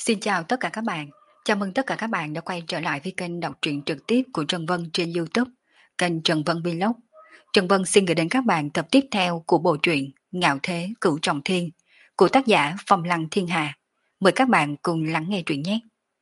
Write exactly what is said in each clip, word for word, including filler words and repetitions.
Xin chào tất cả các bạn. Chào mừng tất cả các bạn đã quay trở lại với kênh đọc truyện trực tiếp của Trần Vân trên YouTube, kênh Trần Vân Vlog. Trần Vân xin gửi đến các bạn tập tiếp theo của bộ truyện Ngạo Thế Cửu Trọng Thiên của tác giả Phong Lăng Thiên Hà. Mời các bạn cùng lắng nghe truyện nhé.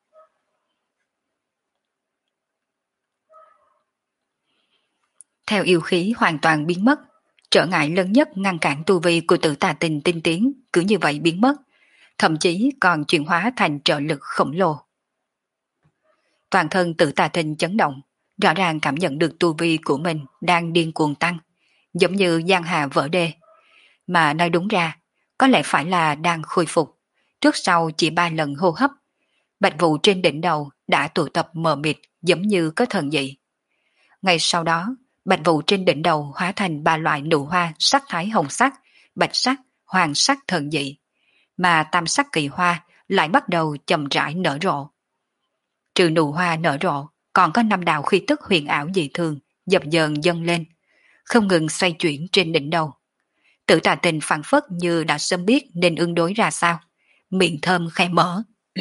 Theo yêu khí hoàn toàn biến mất, trở ngại lớn nhất ngăn cản tu vi của Tử Tà Tình tinh tiến cứ như vậy biến mất, thậm chí còn chuyển hóa thành trợ lực khổng lồ. Toàn thân Tử Tà Tình chấn động, rõ ràng cảm nhận được tu vi của mình đang điên cuồng tăng, giống như giang hà vỡ đê. Mà nói đúng ra, có lẽ phải là đang khôi phục, trước sau chỉ ba lần hô hấp. Bạch vụ trên đỉnh đầu đã tụ tập mờ mịt giống như có thần dị. Ngay sau đó, bạch vụ trên đỉnh đầu hóa thành ba loại nụ hoa sắc thái hồng sắc, bạch sắc, hoàng sắc thần dị. Mà tam sắc kỳ hoa lại bắt đầu chậm rãi nở rộ. Trừ nụ hoa nở rộ, còn có năm đạo khí tức huyền ảo dị thường, dập dờn dâng lên, không ngừng xoay chuyển trên đỉnh đầu. Tử Tà Tình phảng phất như đã sớm biết nên ứng đối ra sao, miệng thơm khẽ mở.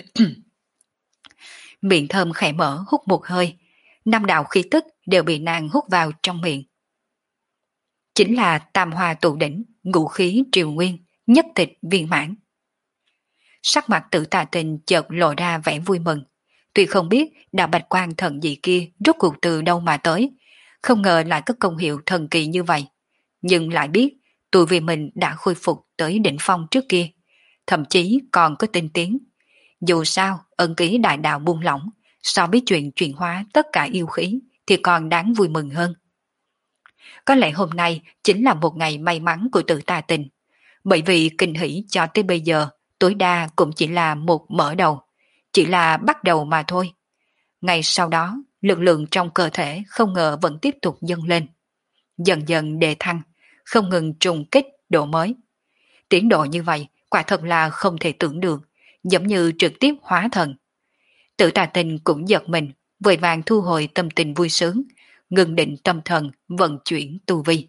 Miệng thơm khẽ mở hút một hơi, năm đạo khí tức đều bị nàng hút vào trong miệng. Chính là tam hoa tụ đỉnh, ngũ khí triều nguyên, nhất tịch viên mãn. Sắc mặt Tử Tà Tình chợt lộ ra vẻ vui mừng. Tuy không biết đạo bạch quan thần dị kia rốt cuộc từ đâu mà tới, không ngờ lại có công hiệu thần kỳ như vậy, nhưng lại biết tu vi mình đã khôi phục tới đỉnh phong trước kia, thậm chí còn có tinh tiến. Dù sao, ân ký đại đạo buông lỏng, so với chuyện chuyển hóa tất cả yêu khí thì còn đáng vui mừng hơn. Có lẽ hôm nay chính là một ngày may mắn của Tử Tà Tình, bởi vì kinh hỷ cho tới bây giờ tối đa cũng chỉ là một mở đầu, chỉ là bắt đầu mà thôi. Ngay sau đó, lực lượng trong cơ thể không ngờ vẫn tiếp tục dâng lên. Dần dần đề thăng, không ngừng trùng kích độ mới. Tiến độ như vậy, quả thật là không thể tưởng được, giống như trực tiếp hóa thần. Tử Tà Tình cũng giật mình, vội vàng thu hồi tâm tình vui sướng, ngừng định tâm thần, vận chuyển tu vi.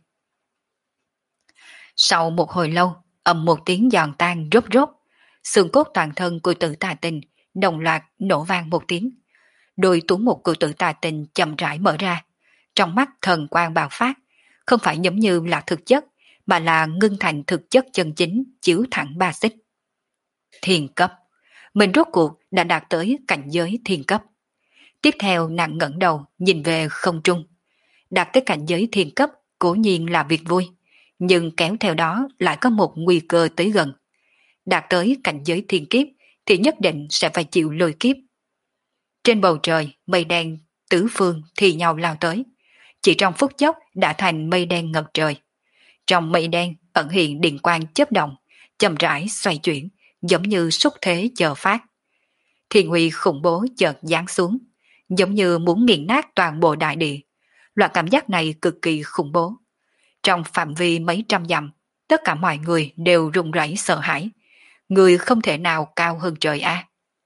Sau một hồi lâu, ầm một tiếng giòn tan rốt rốt, xương cốt toàn thân của Tử Tà Tình đồng loạt nổ vang một tiếng. Đôi tú mục của Tử Tà Tình chậm rãi mở ra, trong mắt thần quang bạo phát, không phải giống như là thực chất, mà là ngưng thành thực chất chân chính chiếu thẳng ba xích. Thiên cấp, mình rốt cuộc đã đạt tới cảnh giới thiên cấp. Tiếp theo nàng ngẩng đầu nhìn về không trung. Đạt tới cảnh giới thiên cấp cố nhiên là việc vui, nhưng kéo theo đó lại có một nguy cơ tới gần. Đạt tới cảnh giới thiên kiếp thì nhất định sẽ phải chịu lôi kiếp. Trên bầu trời, mây đen tứ phương thì nhau lao tới. Chỉ trong phút chốc đã thành mây đen ngập trời. Trong mây đen ẩn hiện điện quang chớp động, chậm rãi xoay chuyển, giống như xúc thế chờ phát. Thiên uy khủng bố chợt giáng xuống, giống như muốn nghiền nát toàn bộ đại địa. Loại cảm giác này cực kỳ khủng bố. Trong phạm vi mấy trăm dặm, tất cả mọi người đều run rẩy sợ hãi. Người không thể nào cao hơn trời a.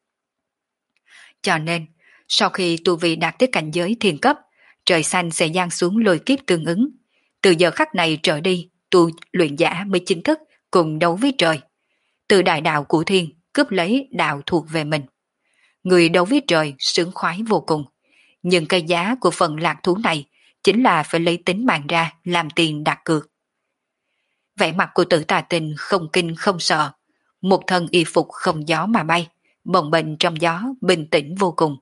Cho nên, sau khi tu vi đạt tới cảnh giới thiên cấp, trời xanh sẽ giáng xuống lôi kiếp tương ứng. Từ giờ khắc này trở đi, tu luyện giả mới chính thức cùng đấu với trời. Từ đại đạo của thiên, cướp lấy đạo thuộc về mình. Người đấu với trời sướng khoái vô cùng. Nhưng cái giá của phần lạc thú này chính là phải lấy tính mạng ra làm tiền đặt cược. Vẻ mặt của Tử Tà Tình không kinh không sợ. Một thân y phục không gió mà bay, bồng bềnh trong gió bình tĩnh vô cùng.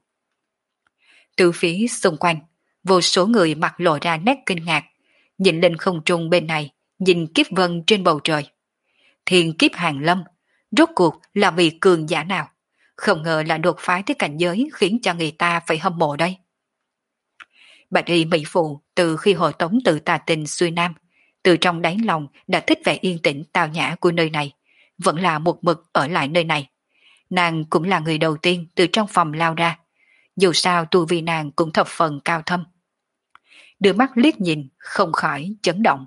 Từ phía xung quanh, vô số người mặt lộ ra nét kinh ngạc, nhìn lên không trung bên này, nhìn kiếp vân trên bầu trời. Thiên kiếp hàng lâm, rốt cuộc là vị cường giả nào? Không ngờ là đột phá tới cảnh giới khiến cho người ta phải hâm mộ đây. Bạch y mỹ phụ từ khi hộ tống Tử Tà Tình xuôi nam, từ trong đáy lòng đã thích vẻ yên tĩnh tao nhã của nơi này, vẫn là một mực ở lại nơi này. Nàng cũng là người đầu tiên từ trong phòng lao ra, dù sao tu vi nàng cũng thập phần cao thâm. Đưa mắt liếc nhìn, không khỏi chấn động.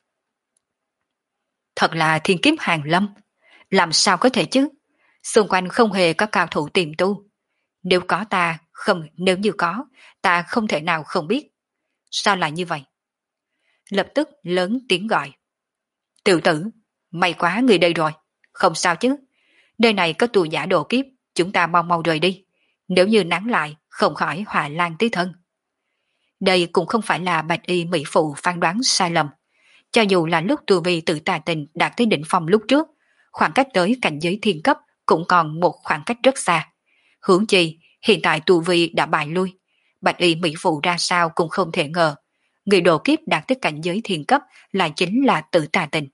Thật là thiên kiếp hàng lâm, làm sao có thể chứ? Xung quanh không hề có cao thủ tìm tu. Nếu có ta, không, nếu như có, ta không thể nào không biết. Sao lại như vậy? Lập tức lớn tiếng gọi. Tiểu tử, may quá người đây rồi, không sao chứ. Nơi này có tù giả độ kiếp, chúng ta mau mau rời đi. Nếu như nắng lại, không khỏi họa lan tí thân. Đây cũng không phải là bạch y mỹ phụ phán đoán sai lầm. Cho dù là lúc tu vi tự tà tình đạt tới đỉnh phong lúc trước, khoảng cách tới cảnh giới thiên cấp cũng còn một khoảng cách rất xa. Hướng chi, hiện tại tu vi đã bại lui. Bạch y mỹ phụ ra sao cũng không thể ngờ. Người độ kiếp đạt tới cảnh giới thiên cấp lại chính là tự tà tình.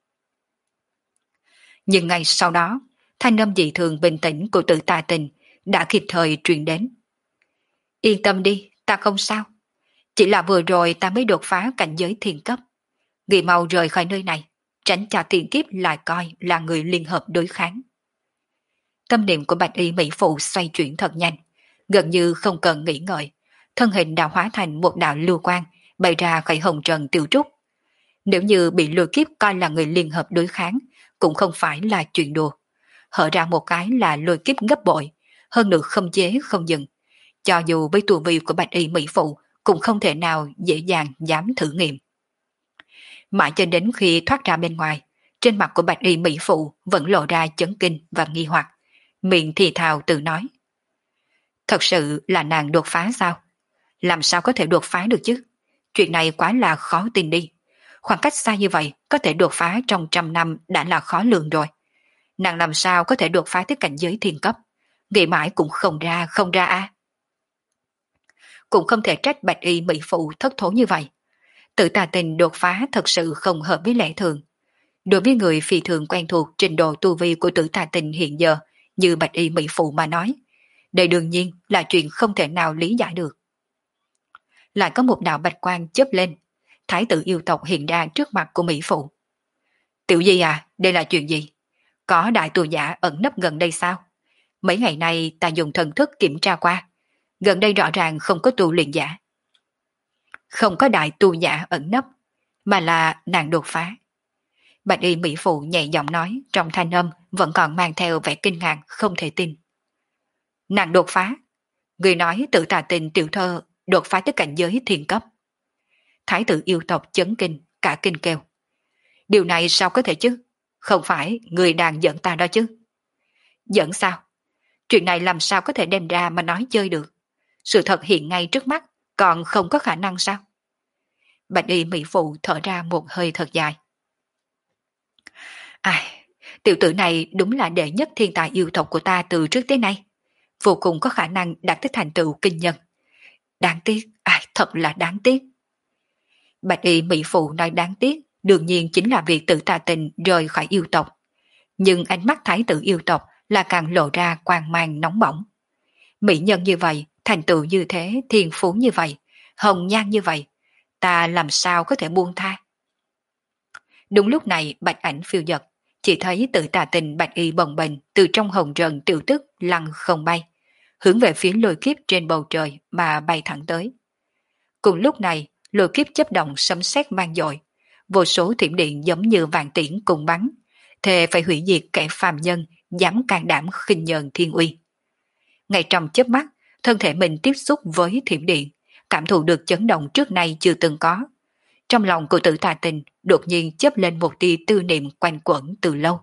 Nhưng ngay sau đó, thanh âm dị thường bình tĩnh của tự tà tình đã kịp thời truyền đến. Yên tâm đi, ta không sao. Chỉ là vừa rồi ta mới đột phá cảnh giới thiên cấp. Người mau rời khỏi nơi này, tránh cho thiên kiếp lại coi là người liên hợp đối kháng. Tâm niệm của bạch y mỹ phụ xoay chuyển thật nhanh, gần như không cần nghĩ ngợi. Thân hình đã hóa thành một đạo lưu quang, bay ra khỏi hồng trần tiêu trúc. Nếu như bị lôi kiếp coi là người liên hợp đối kháng, cũng không phải là chuyện đùa. Hở ra một cái là lôi kiếp gấp bội, hơn nữa không chế không dừng. Cho dù với tu vi của bạch y mỹ phụ, cũng không thể nào dễ dàng dám thử nghiệm. Mãi cho đến khi thoát ra bên ngoài, trên mặt của bạch y mỹ phụ vẫn lộ ra chấn kinh và nghi hoặc, miệng thì thào tự nói. Thật sự là nàng đột phá sao? Làm sao có thể đột phá được chứ? Chuyện này quá là khó tin đi. Khoảng cách xa như vậy có thể đột phá trong trăm năm đã là khó lường rồi. Nàng làm sao có thể đột phá tới cảnh giới thiên cấp? Nghĩ mãi cũng không ra, không ra a. À. Cũng không thể trách bạch y mỹ phụ thất thố như vậy. Tự tà tình đột phá thật sự không hợp với lẽ thường. Đối với người phi thường quen thuộc trình độ tu vi của tử tà tình hiện giờ như bạch y mỹ phụ mà nói, đây đương nhiên là chuyện không thể nào lý giải được. Lại có một đạo bạch quang chớp lên, thái tử yêu tộc hiện ra trước mặt của mỹ phụ. Tiểu Di à, đây là chuyện gì? Có đại tù giả ẩn nấp gần đây sao? Mấy ngày nay ta dùng thần thức kiểm tra qua, gần đây rõ ràng không có tu luyện giả. Không có đại tu giả ẩn nấp, mà là nàng đột phá. Bạch y mỹ phụ nhẹ giọng nói, trong thanh âm vẫn còn mang theo vẻ kinh ngạc không thể tin. Nàng đột phá? Người nói tự tà tình tiểu thơ đột phá tới cảnh giới thiên cấp. Thái tử yêu tộc chấn kinh, cả kinh kêu. Điều này sao có thể chứ? Không phải người đang giận ta đó chứ? Giận sao? Chuyện này làm sao có thể đem ra mà nói chơi được? Sự thật hiện ngay trước mắt, còn không có khả năng sao? Bạch y mỹ phụ thở ra một hơi thật dài. Ai, tiểu tử này đúng là đệ nhất thiên tài yêu tộc của ta từ trước tới nay. Vô cùng có khả năng đạt tới thành tựu kinh nhân. Đáng tiếc, ai thật là đáng tiếc. Bạch y mỹ phụ nói đáng tiếc, đương nhiên chính là việc tự tà tình rời khỏi yêu tộc. Nhưng ánh mắt thái tử yêu tộc là càng lộ ra quang mang nóng bỏng. Mỹ nhân như vậy, thành tựu như thế, thiên phú như vậy, hồng nhan như vậy, ta làm sao có thể buông tha? Đúng lúc này bạch ảnh phiêu dật, chỉ thấy tự tà tình bạch y bồng bềnh từ trong hồng trần tiểu tức lăn không bay, hướng về phía lôi kiếp trên bầu trời mà bay thẳng tới. Cùng lúc này, lôi kiếp chấp động sấm sét vang dội, vô số thiểm điện giống như vạn tiễn cùng bắn, thề phải hủy diệt kẻ phàm nhân dám can đảm khinh nhờn thiên uy. Ngay trong chớp mắt, thân thể mình tiếp xúc với thiểm điện, cảm thụ được chấn động trước nay chưa từng có. Trong lòng của tử tà tình đột nhiên chớp lên một tia tư niệm quanh quẩn từ lâu.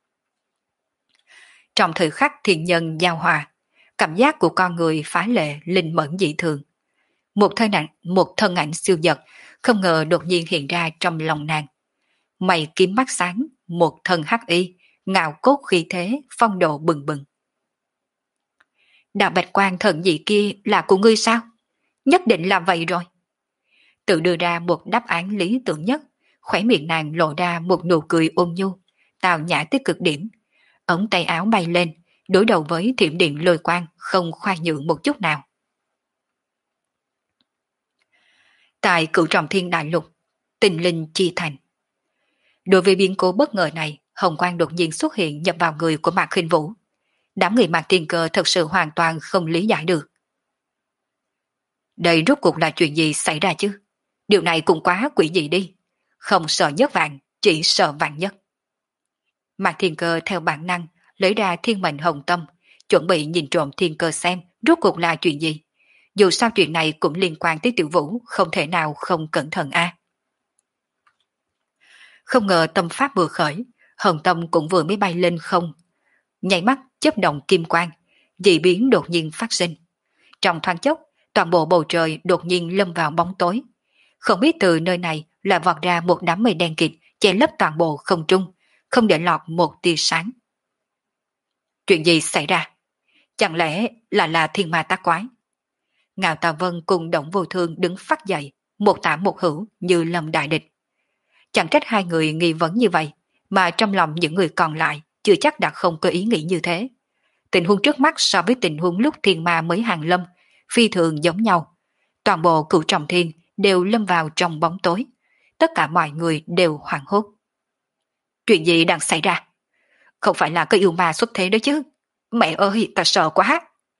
Trong thời khắc thiên nhân giao hòa, cảm giác của con người phá lệ linh mẫn dị thường. Một thân ảnh, một thân ảnh siêu vật không ngờ đột nhiên hiện ra trong lòng nàng. Mày kiếm mắt sáng, một thân hắc y, ngạo cốt khí thế, phong độ bừng bừng. Đạo bạch quan thần dị kia là của ngươi sao? Nhất định là vậy rồi. Tự đưa ra một đáp án lý tưởng nhất, khóe miệng nàng lộ ra một nụ cười ôn nhu, tào nhã tới cực điểm. Ống tay áo bay lên, đối đầu với thiểm điện lôi quang không khoan nhượng một chút nào. Tại Cửu Trọng Thiên Đại Lục, Tình Linh Chi Thành. Đối với biến cố bất ngờ này, hồng quang đột nhiên xuất hiện nhập vào người của Mạc Khinh Vũ. Đám người Mạc Thiên Cơ thật sự hoàn toàn không lý giải được. Đây rốt cuộc là chuyện gì xảy ra chứ? Điều này cũng quá quỷ dị đi. Không sợ nhất vạn, chỉ sợ vạn nhất. Mạc Thiên Cơ theo bản năng lấy ra thiên mệnh hồng tâm, chuẩn bị nhìn trộm Thiên Cơ xem rốt cuộc là chuyện gì. Dù sao chuyện này cũng liên quan tới Tiểu Vũ, không thể nào không cẩn thận a. Không ngờ tâm pháp vừa khởi, hồng tâm cũng vừa mới bay lên không. Nháy mắt chớp động kim quang, dị biến đột nhiên phát sinh. Trong thoáng chốc, toàn bộ bầu trời đột nhiên lâm vào bóng tối. Không biết từ nơi này lại vọt ra một đám mây đen kịt che lấp toàn bộ không trung, không để lọt một tia sáng. Chuyện gì xảy ra? Chẳng lẽ là là thiên ma tác quái? Ngạo Tà Vân cùng Động Vô Thương đứng phát dậy, một tả một hữu như lâm đại địch. Chẳng trách hai người nghi vấn như vậy, mà trong lòng những người còn lại chưa chắc đã không có ý nghĩ như thế. Tình huống trước mắt so với tình huống lúc thiên ma mới hàng lâm, phi thường giống nhau. Toàn bộ Cửu Trọng Thiên đều lâm vào trong bóng tối. Tất cả mọi người đều hoảng hốt. Chuyện gì đang xảy ra? Không phải là có yêu ma xuất thế đó chứ? Mẹ ơi, ta sợ quá!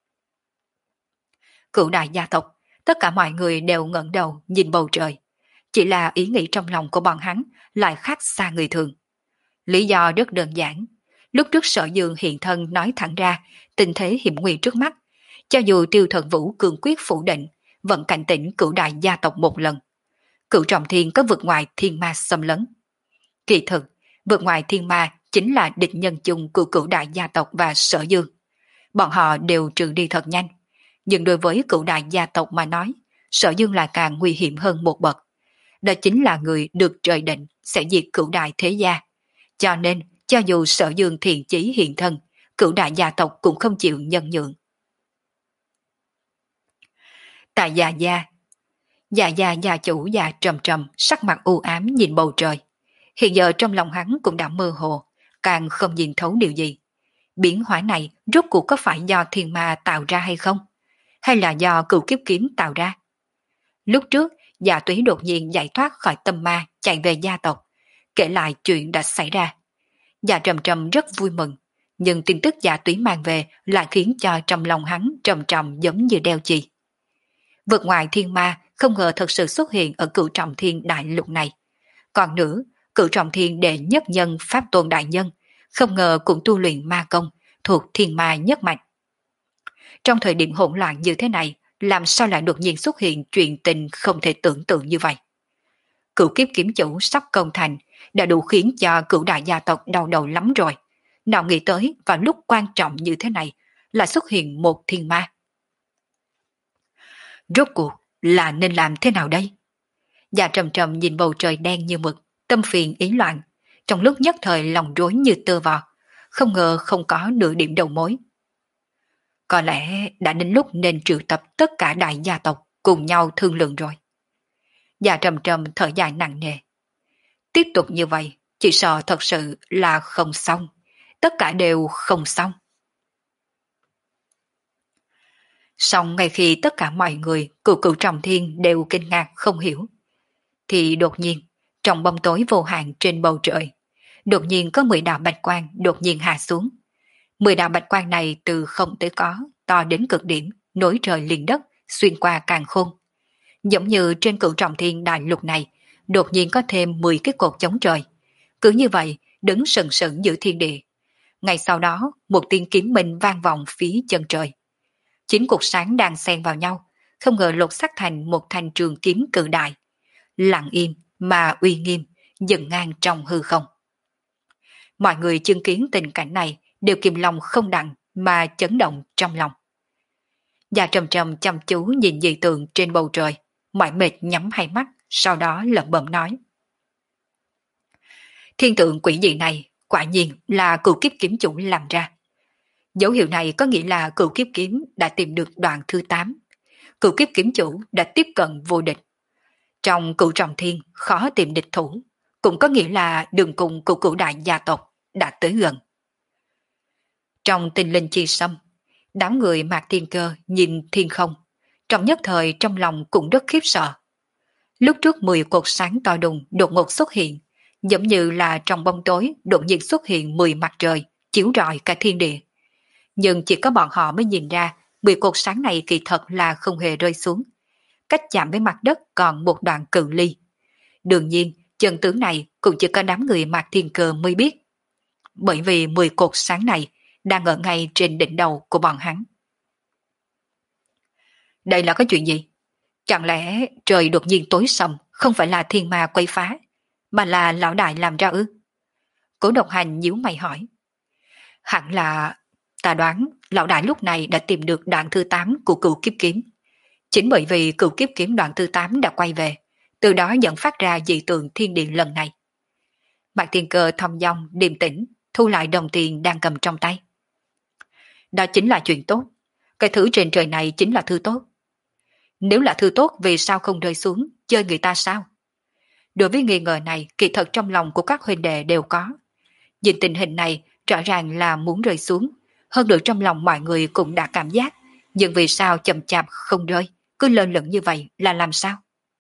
Cửu đại gia tộc, tất cả mọi người đều ngẩng đầu nhìn bầu trời. Chỉ là ý nghĩ trong lòng của bọn hắn lại khác xa người thường. Lý do rất đơn giản. Lúc trước Sở Dương hiện thân nói thẳng ra tình thế hiểm nguy trước mắt. Cho dù Tiêu Thần Vũ cường quyết phủ định, vẫn cảnh tỉnh cửu đại gia tộc một lần. Cửu Trọng Thiên có vượt ngoài thiên ma xâm lấn. Kỳ thực, vượt ngoài thiên ma chính là địch nhân chung của cửu đại gia tộc và Sở Dương. Bọn họ đều trừ đi thật nhanh. Nhưng đối với cửu đại gia tộc mà nói, Sở Dương là càng nguy hiểm hơn một bậc. Đó chính là người được trời định sẽ diệt cửu đại thế gia. Cho nên, cho dù Sở Dương thiện chí hiện thân, cửu đại gia tộc cũng không chịu nhân nhượng. Tại Già Gia, Già Gia gia chủ già trầm trầm, sắc mặt u ám nhìn bầu trời. Hiện giờ trong lòng hắn cũng đã mơ hồ, càng không nhìn thấu điều gì. Biến hóa này rốt cuộc có phải do thiên ma tạo ra hay không? Hay là do cửu kiếp kiếm tạo ra? Lúc trước, Dạ Túy đột nhiên giải thoát khỏi tâm ma chạy về gia tộc, kể lại chuyện đã xảy ra. Dạ Trầm Trầm rất vui mừng, nhưng tin tức Dạ Túy mang về lại khiến cho trong lòng hắn trầm trầm giống như đeo chì. Vượt ngoài thiên ma không ngờ thật sự xuất hiện ở Cửu Trọng Thiên đại lục này. Còn nữa, Cửu Trọng Thiên đệ nhất nhân Pháp Tôn đại nhân, không ngờ cũng tu luyện ma công, thuộc thiên ma nhất mạch. Trong thời điểm hỗn loạn như thế này, làm sao lại đột nhiên xuất hiện chuyện tình không thể tưởng tượng như vậy? Cửu kiếp kiếm chủ sắp công thành đã đủ khiến cho cửu đại gia tộc đau đầu lắm rồi. Nào nghĩ tới vào lúc quan trọng như thế này là xuất hiện một thiên ma. Rốt cuộc là nên làm thế nào đây? Dạ Trầm Trầm nhìn bầu trời đen như mực, tâm phiền ý loạn, trong lúc nhất thời lòng rối như tơ vò, không ngờ không có nửa điểm đầu mối. Có lẽ đã đến lúc nên triệu tập tất cả đại gia tộc cùng nhau thương lượng rồi. Dạ Trầm Trầm thở dài nặng nề. Tiếp tục như vậy, chỉ sợ thật sự là không xong, tất cả đều không xong. Xong ngay khi tất cả mọi người cửu cửu Trọng Thiên đều kinh ngạc không hiểu, thì đột nhiên, trong bóng tối vô hạn trên bầu trời, đột nhiên có mười đạo bạch quang đột nhiên hạ xuống. Mười đạo bạch quang này từ không tới có, to đến cực điểm, nối trời liền đất, xuyên qua càn khôn. Giống như trên Cửu Trọng Thiên đại lục này, đột nhiên có thêm mười cái cột chống trời. Cứ như vậy, đứng sừng sững giữa thiên địa. Ngay sau đó, một tiếng kiếm minh vang vọng phía chân trời. Chín cột sáng đang xen vào nhau, không ngờ lột sắc thành một thanh trường kiếm cự đại. Lặng im mà uy nghiêm, dừng ngang trong hư không. Mọi người chứng kiến tình cảnh này đều kìm lòng không đặng mà chấn động trong lòng. Dạ Trầm Trầm chăm chú nhìn dị tượng trên bầu trời, mỏi mệt nhắm hai mắt, sau đó lẩm bẩm nói. Thiên tượng quỷ dị này quả nhiên là cửu kiếp kiếm chủ làm ra. Dấu hiệu này có nghĩa là cửu kiếp kiếm đã tìm được đoạn thứ tám. Cửu kiếp kiếm chủ đã tiếp cận vô địch. Trong Cửu Trọng Thiên khó tìm địch thủ, cũng có nghĩa là đường cùng của cửu đại gia tộc đã tới gần. Trong Tinh Linh Chi Sâm, đám người Mạc Thiên Cơ nhìn thiên không, trong nhất thời trong lòng cũng rất khiếp sợ. Lúc trước mười cột sáng to đùng đột ngột xuất hiện, giống như là trong bóng tối đột nhiên xuất hiện mười mặt trời, chiếu rọi cả thiên địa. Nhưng chỉ có bọn họ mới nhìn ra mười cột sáng này kỳ thật là không hề rơi xuống. Cách chạm với mặt đất còn một đoạn cự ly. Đương nhiên, chân tướng này cũng chỉ có đám người Mạc Thiên Cơ mới biết. Bởi vì mười cột sáng này đang ở ngay trên đỉnh đầu của bọn hắn. Đây là cái chuyện gì? Chẳng lẽ trời đột nhiên tối sầm không phải là thiên ma quấy phá, mà là lão đại làm ra ư? Cố Độc Hành nhíu mày hỏi. Hẳn là... Ta đoán lão đại lúc này đã tìm được đoạn thứ tám của cửu kiếp kiếm. Chính bởi vì cửu kiếp kiếm đoạn thứ tám đã quay về, từ đó dẫn phát ra dị tượng thiên địa lần này. Mạc Thiên Cơ thong dong, điềm tĩnh, thu lại đồng tiền đang cầm trong tay. Đó chính là chuyện tốt. Cái thứ trên trời này chính là thứ tốt. Nếu là thứ tốt vì sao không rơi xuống, chơi người ta sao? Đối với nghi ngờ này, kỳ thật trong lòng của các huynh đệ đều có. Nhìn tình hình này, rõ ràng là muốn rơi xuống. Hơn nữa trong lòng mọi người cũng đã cảm giác. Nhưng vì sao chậm chạp không rơi, cứ lơ lửng như vậy là làm sao?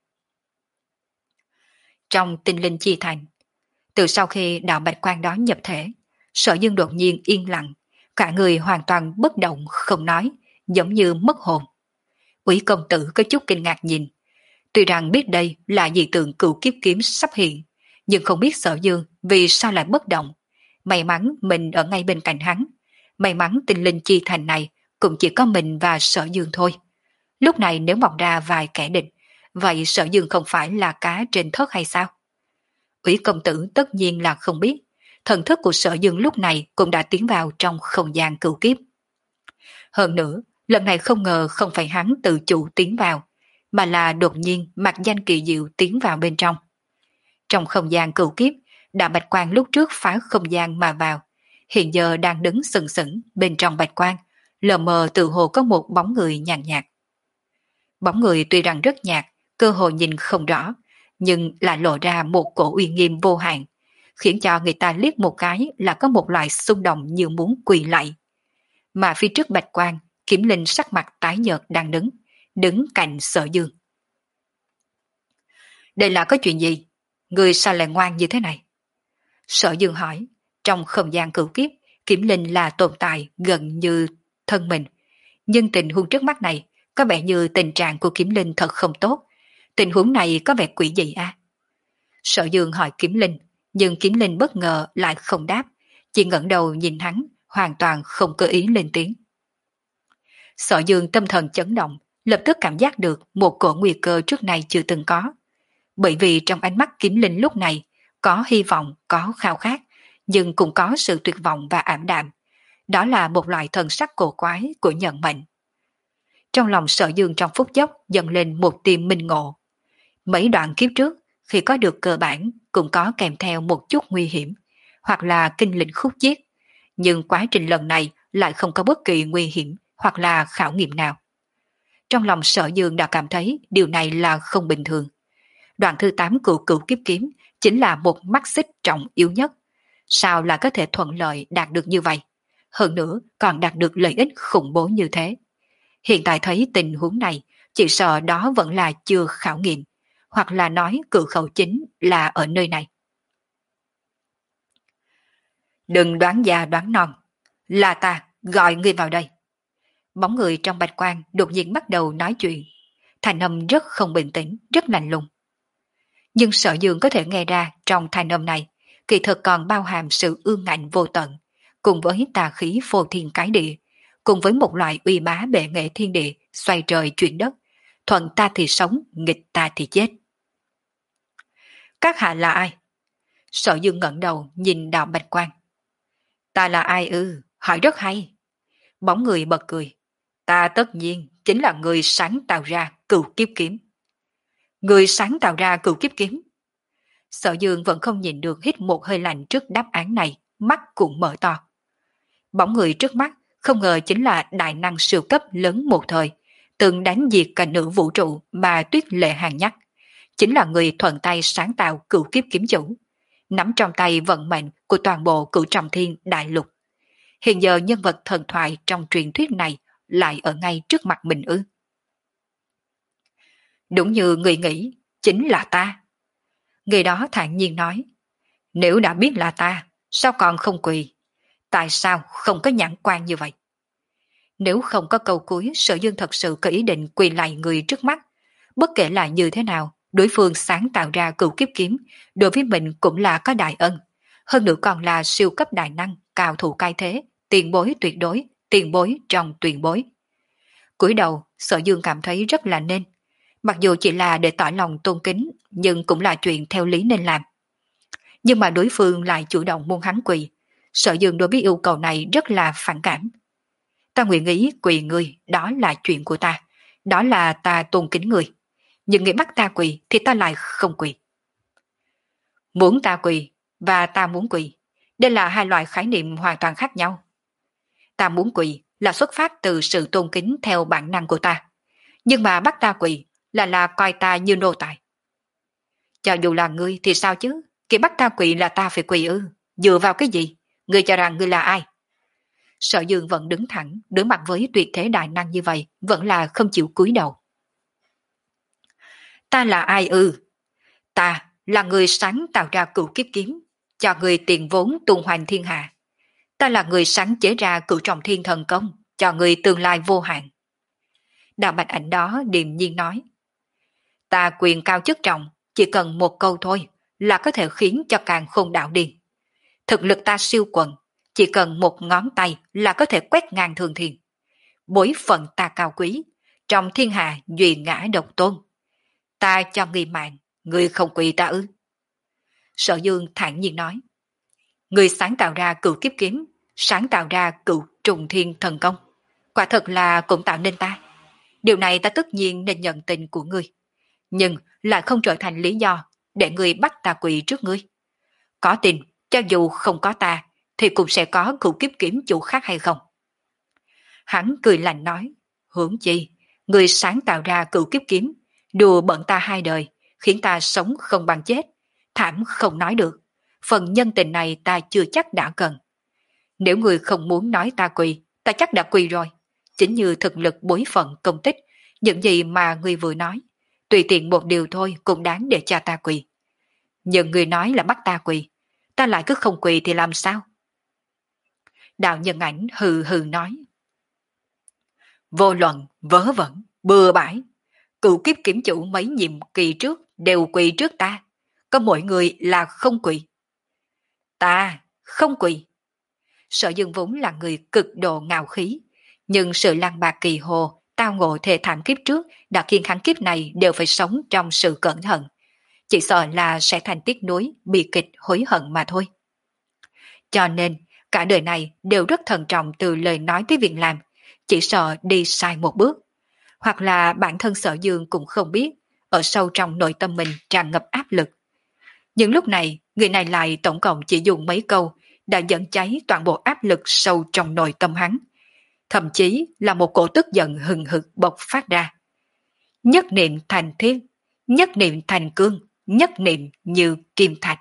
Trong tinh linh chi thành, từ sau khi đạo bạch quan đó nhập thể, Sở Dương đột nhiên yên lặng, cả người hoàn toàn bất động không nói, giống như mất hồn. Úy công tử có chút kinh ngạc nhìn. Tuy rằng biết đây là dị tượng cửu kiếp kiếm sắp hiện, nhưng không biết Sở Dương vì sao lại bất động. May mắn mình ở ngay bên cạnh hắn. May mắn tinh linh chi thành này cũng chỉ có mình và Sở Dương thôi. Lúc này nếu mọc ra vài kẻ địch, vậy Sở Dương không phải là cá trên thớt hay sao? Úy công tử tất nhiên là không biết. Thần thức của Sở Dương lúc này cũng đã tiến vào trong không gian cửu kiếp. Hơn nữa, lần này không ngờ không phải hắn tự chủ tiến vào, mà là đột nhiên mặt danh kỳ diệu tiến vào bên trong. Trong không gian cửu kiếp, đạo bạch quan lúc trước phá không gian mà vào, hiện giờ đang đứng sừng sững bên trong bạch quan, lờ mờ tự hồ có một bóng người nhàn nhạt. Bóng người tuy rằng rất nhạt, cơ hồ nhìn không rõ, nhưng lại lộ ra một cổ uy nghiêm vô hạn, khiến cho người ta liếc một cái là có một loại xung động như muốn quỳ lạy. Mà phía trước bạch quan, Kiếm Linh sắc mặt tái nhợt đang đứng, đứng cạnh Sở Dương. Đây là có chuyện gì? Người sao lại ngoan như thế này? Sở Dương hỏi, trong không gian cửu kiếp, Kiếm Linh là tồn tại gần như thân mình. Nhưng tình huống trước mắt này, có vẻ như tình trạng của Kiếm Linh thật không tốt. Tình huống này có vẻ quỷ dị à? Sở Dương hỏi Kiếm Linh, nhưng Kiếm Linh bất ngờ lại không đáp, chỉ ngẩng đầu nhìn hắn, hoàn toàn không cơ ý lên tiếng. Sở Dương tâm thần chấn động, lập tức cảm giác được một cổ nguy cơ trước này chưa từng có. Bởi vì trong ánh mắt Kiếm Linh lúc này, có hy vọng, có khao khát, nhưng cũng có sự tuyệt vọng và ảm đạm. Đó là một loại thần sắc cổ quái của nhận mệnh. Trong lòng Sở Dương trong phút chốc dần lên một tia minh ngộ. Mấy đoạn kiếp trước, khi có được cơ bản, cũng có kèm theo một chút nguy hiểm, hoặc là kinh linh khúc chiết. Nhưng quá trình lần này lại không có bất kỳ nguy hiểm hoặc là khảo nghiệm nào. Trong lòng Sở Dương đã cảm thấy điều này là không bình thường. Đoạn thứ tám của cửu kiếp kiếm chính là một mắt xích trọng yếu nhất. Sao lại có thể thuận lợi đạt được như vậy? Hơn nữa còn đạt được lợi ích khủng bố như thế. Hiện tại thấy tình huống này, chỉ sợ đó vẫn là chưa khảo nghiệm, hoặc là nói cự khẩu chính là ở nơi này. Đừng đoán già đoán non, là ta gọi ngươi vào đây. Bóng người trong bạch quan đột nhiên bắt đầu nói chuyện, thanh âm rất không bình tĩnh, rất lạnh lùng. Nhưng Sở Dương có thể nghe ra trong thanh âm này, kỳ thực còn bao hàm sự ương ngạnh vô tận, cùng với tà khí phô thiên cái địa, cùng với một loại uy bá bệ nghệ thiên địa, xoay trời chuyển đất, thuận ta thì sống, nghịch ta thì chết. Các hạ là ai? Sở Dương ngẩng đầu nhìn đạo bạch quan. Ta là ai ư? Hỏi rất hay. Bóng người bật cười. Ta tất nhiên chính là người sáng tạo ra cửu kiếp kiếm. Người sáng tạo ra cửu kiếp kiếm. Sở Dương vẫn không nhìn được, hít một hơi lạnh trước đáp án này, mắt cũng mở to. Bóng người trước mắt không ngờ chính là đại năng siêu cấp lớn một thời, từng đánh diệt cả nữ vũ trụ mà Tuyết Lệ Hàng nhắc. Chính là người thuận tay sáng tạo cửu kiếp kiếm chủ, nắm trong tay vận mệnh của toàn bộ cửu trọng thiên đại lục. Hiện giờ nhân vật thần thoại trong truyền thuyết này lại ở ngay trước mặt mình ư? Đúng như người nghĩ, chính là ta. Người đó thản nhiên nói, nếu đã biết là ta, sao còn không quỳ? Tại sao không có nhãn quan như vậy? Nếu không có câu cuối, Sở Dương thật sự có ý định quỳ lạy người trước mắt. Bất kể là như thế nào, đối phương sáng tạo ra cửu kiếp kiếm, đối với mình cũng là có đại ân. Hơn nữa còn là siêu cấp đại năng, cao thủ cai thế, tiền bối tuyệt đối, tiền bối trong tuyển bối. Cúi đầu, Sở Dương cảm thấy rất là nên. Mặc dù chỉ là để tỏ lòng tôn kính, nhưng cũng là chuyện theo lý nên làm. Nhưng mà đối phương lại chủ động muốn hắn quỳ. Sở Dương đối với yêu cầu này rất là phản cảm. Ta nguyện ý quỳ ngươi, đó là chuyện của ta. Đó là ta tôn kính ngươi. Nhưng ngươi bắt ta quỳ thì ta lại không quỳ. Muốn ta quỳ và ta muốn quỳ, đây là hai loại khái niệm hoàn toàn khác nhau. Ta muốn quỳ là xuất phát từ sự tôn kính theo bản năng của ta. Nhưng mà bắt ta quỳ là là coi ta như nô tài. Cho dù là ngươi thì sao chứ? Khi bắt ta quỳ là ta phải quỳ ư? Dựa vào cái gì? Ngươi cho rằng ngươi là ai? Sở Dương vẫn đứng thẳng, đối mặt với tuyệt thế đại năng như vậy, vẫn là không chịu cúi đầu. Ta là ai ư? Ta là người sáng tạo ra cửu kiếp kiếm, cho người tiền vốn tung hoành thiên hạ. Ta là người sáng chế ra cửu trọng thiên thần công, cho người tương lai vô hạn. Đạo bạch ảnh đó điềm nhiên nói. Ta quyền cao chức trọng, chỉ cần một câu thôi là có thể khiến cho càng khôn đạo điên. Thực lực ta siêu quần, chỉ cần một ngón tay là có thể quét ngang thường thiên. Bối phận ta cao quý, trong thiên hạ duy ngã độc tôn. Ta cho ngươi mạng, ngươi không quỳ ta ư? Sở Dương thản nhiên nói. Ngươi sáng tạo ra cửu kiếp kiếm, sáng tạo ra cửu trùng thiên thần công. Quả thật là cũng tạo nên ta. Điều này ta tất nhiên nên nhận tình của ngươi. Nhưng lại không trở thành lý do để ngươi bắt ta quỳ trước ngươi. Có tin, cho dù không có ta, thì cũng sẽ có cửu kiếp kiếm chủ khác hay không? Hắn cười lạnh nói, huống chi, ngươi sáng tạo ra cửu kiếp kiếm, đùa bận ta hai đời, khiến ta sống không bằng chết, thảm không nói được. Phần nhân tình này ta chưa chắc đã cần. Nếu ngươi không muốn nói ta quỳ, ta chắc đã quỳ rồi. Chính như thực lực bối phận công tích, những gì mà ngươi vừa nói, tùy tiện một điều thôi cũng đáng để cho ta quỳ. Nhưng ngươi nói là bắt ta quỳ, ta lại cứ không quỳ thì làm sao? Đạo nhân ảnh hừ hừ nói. Vô luận, vớ vẩn, bừa bãi, cựu kiếp kiểm chủ mấy nhiệm kỳ trước đều quỳ trước ta, có mỗi người là không quỳ. Ta không quỳ. Sở Dương vốn là người cực độ ngạo khí, nhưng sự lang bạc kỳ hồ, tao ngộ thề thảm kiếp trước đã khiến hắn kiếp này đều phải sống trong sự cẩn thận. Chỉ sợ là sẽ thành tiếc nuối, bi kịch hối hận mà thôi. Cho nên, cả đời này đều rất thận trọng từ lời nói tới việc làm, chỉ sợ đi sai một bước. Hoặc là bản thân Sở Dương cũng không biết, ở sâu trong nội tâm mình tràn ngập áp lực. Nhưng lúc này, người này lại tổng cộng chỉ dùng mấy câu đã dẫn cháy toàn bộ áp lực sâu trong nội tâm hắn. Thậm chí là một cổ tức giận hừng hực bộc phát ra. Nhất niệm thành thiên, nhất niệm thành cương, nhất niệm như kim thạch.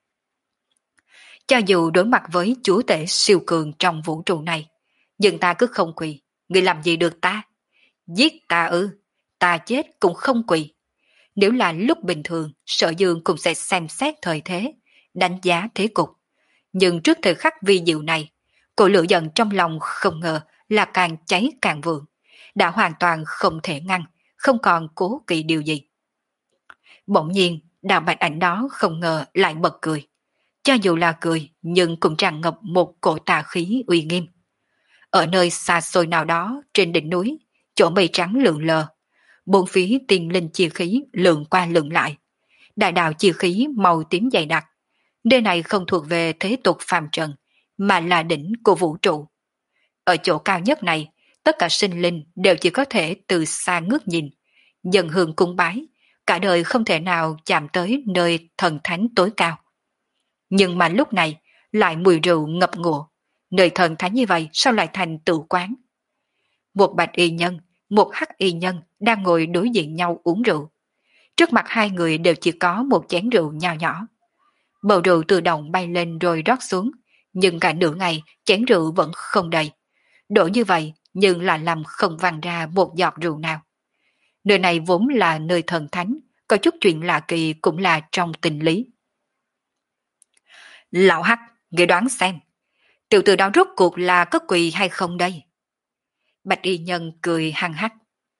Cho dù đối mặt với chúa tể siêu cường trong vũ trụ này, nhưng ta cứ không quỳ, người làm gì được ta? Giết ta ư, ta chết cũng không quỳ. Nếu là lúc bình thường, Sở Dương cũng sẽ xem xét thời thế, đánh giá thế cục. Nhưng trước thời khắc vi diệu này, cỗ lửa giận trong lòng không ngờ là càng cháy càng vượng, đã hoàn toàn không thể ngăn, không còn cố kỵ điều gì. Bỗng nhiên, đạo bạch ảnh đó không ngờ lại bật cười. Cho dù là cười, nhưng cũng tràn ngập một cổ tà khí uy nghiêm. Ở nơi xa xôi nào đó trên đỉnh núi, chỗ mây trắng lượn lờ, bốn phía tiên linh chi khí lượn qua lượn lại. Đại đạo chi khí màu tím dày đặc. Nơi này không thuộc về thế tục phàm trần, mà là đỉnh của vũ trụ. Ở chỗ cao nhất này, tất cả sinh linh đều chỉ có thể từ xa ngước nhìn, dần hương cúng bái, cả đời không thể nào chạm tới nơi thần thánh tối cao. Nhưng mà lúc này, lại mùi rượu ngập ngụa, nơi thần thánh như vậy sao lại thành tự quán? Một bạch y nhân, một hắc y nhân đang ngồi đối diện nhau uống rượu. Trước mặt hai người đều chỉ có một chén rượu nho nhỏ. Bầu rượu tự động bay lên rồi rót xuống, nhưng cả nửa ngày chén rượu vẫn không đầy. Đổ như vậy nhưng là làm không văng ra một giọt rượu nào. Nơi này vốn là nơi thần thánh, có chút chuyện lạ kỳ cũng là trong tình lý. Lão Hắc, ngươi đoán xem, tiểu tử đó rốt cuộc là có quỳ hay không đây? Bạch y nhân cười hăng hắc.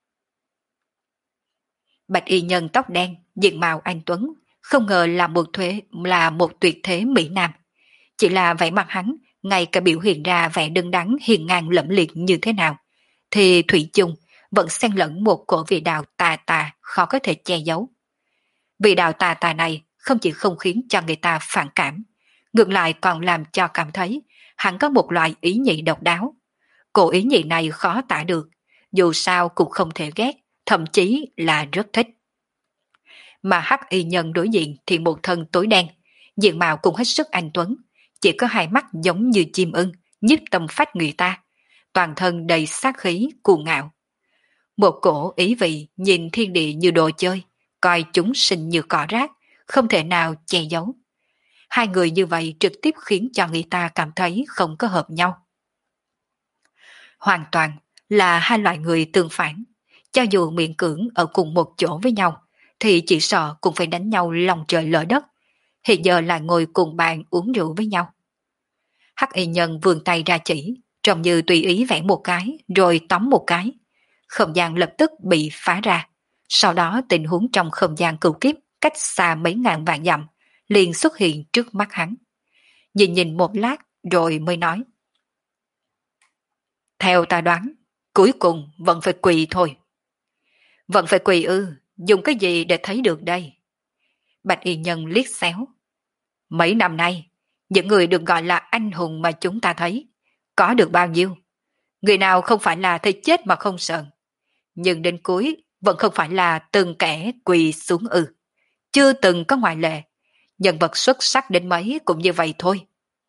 Bạch y nhân tóc đen, diện mạo anh tuấn, không ngờ là một thuế là một tuyệt thế mỹ nam. Chỉ là vẻ mặt hắn, ngay cả biểu hiện ra vẻ đứng đắn hiền ngang lẫm liệt như thế nào, thì thủy chung vẫn xen lẫn một cổ vị đạo tà tà khó có thể che giấu. Vị đạo tà tà này không chỉ không khiến cho người ta phản cảm, ngược lại còn làm cho cảm thấy hắn có một loại ý nhị độc đáo. Cô ý nhị này khó tả được, dù sao cũng không thể ghét, thậm chí là rất thích. Mà hắc y nhân đối diện thì một thân tối đen, diện mạo cũng hết sức anh tuấn, chỉ có hai mắt giống như chim ưng, nhiếp tâm phách người ta, toàn thân đầy sát khí cuồng ngạo. Một cổ ý vị nhìn thiên địa như đồ chơi, coi chúng sinh như cỏ rác, không thể nào che giấu. Hai người như vậy trực tiếp khiến cho người ta cảm thấy không có hợp nhau. Hoàn toàn là hai loại người tương phản, cho dù miễn cưỡng ở cùng một chỗ với nhau, thì chỉ sợ cũng phải đánh nhau lòng trời lỡ đất, hiện giờ lại ngồi cùng bàn uống rượu với nhau. Hắc y nhân vươn tay ra chỉ, trông như tùy ý vẽ một cái, rồi tóm một cái. Không gian lập tức bị phá ra. Sau đó tình huống trong không gian cửu kiếp cách xa mấy ngàn vạn dặm, liền xuất hiện trước mắt hắn. Nhìn nhìn một lát rồi mới nói. Theo ta đoán, cuối cùng vẫn phải quỳ thôi. Vẫn phải quỳ ư, dùng cái gì để thấy được đây? Bạch y nhân liếc xéo. Mấy năm nay, những người được gọi là anh hùng mà chúng ta thấy, có được bao nhiêu? Người nào không phải là thấy chết mà không sợ. Nhưng đến cuối vẫn không phải là từng kẻ quỳ xuống ư. Chưa từng có ngoại lệ. Nhân vật xuất sắc đến mấy cũng như vậy thôi.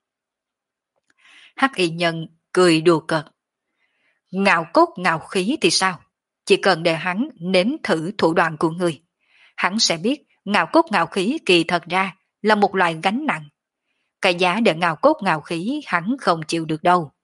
Hắc y nhân cười đùa cợt. Ngạo cốt ngạo khí thì sao? Chỉ cần để hắn nếm thử thủ đoạn của người. Hắn sẽ biết ngạo cốt ngạo khí kỳ thật ra là một loại gánh nặng. Cái giá để ngạo cốt ngạo khí hắn không chịu được đâu.